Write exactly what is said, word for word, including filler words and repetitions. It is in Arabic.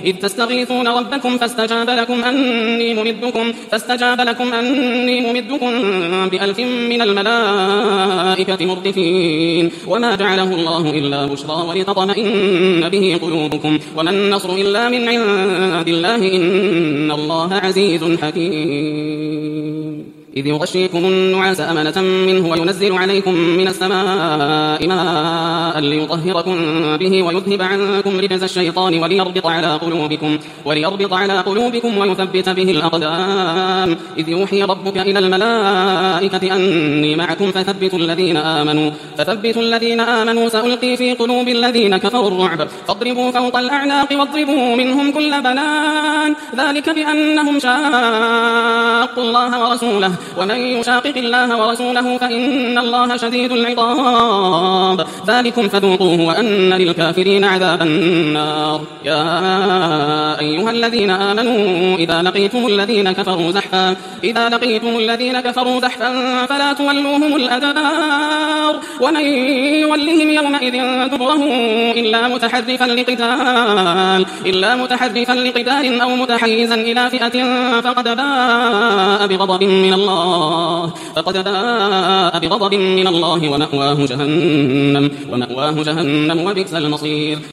إذ تستغيثون ربكم فاستجاب لكم أني ممدكم, فاستجاب لكم أني ممدكم بألف من الملائكة مردفين وما جعله الله إلا بشرى ولتطمئن به قلوبكم وما النصر إلا من عند الله إن الله عزيز حكيم. إذ يغشيكم النعاس أمنة منه وينزل عليكم من السماء ماء ليطهركم به ويذهب عنكم رجز الشيطان وليربط على قلوبكم, وليربط على قلوبكم ويثبت به الأقدام. إذ يوحي ربك إلى الملائكة أني معكم فثبتوا الذين آمنوا فثبتوا الذين آمنوا سألقي في قلوب الذين كفروا الرعب فاضربوا فوق الأعناق واضربوا منهم كل بنان ذلك بأنهم شاقوا الله ورسوله ومن يشاقق الله ورسوله فإن الله شديد العقاب ذلكم فذوقوه وأن للكافرين عذاب النار. يا أيها الذين آمنوا إذا لقيتم الذين كفروا زحفا إذا لقيتم الذين كفروا زحفا فلا تولوهم الأدبار ومن يولهم يومئذ دبره إلا متحرفا لقتال إلا متحرفا لقتال أو متحيزا إلى فئة فقد باء بغضب من الله فقد باء بغضب من الله ومأواه جهنم ومأواه جهنم وبئس المصير.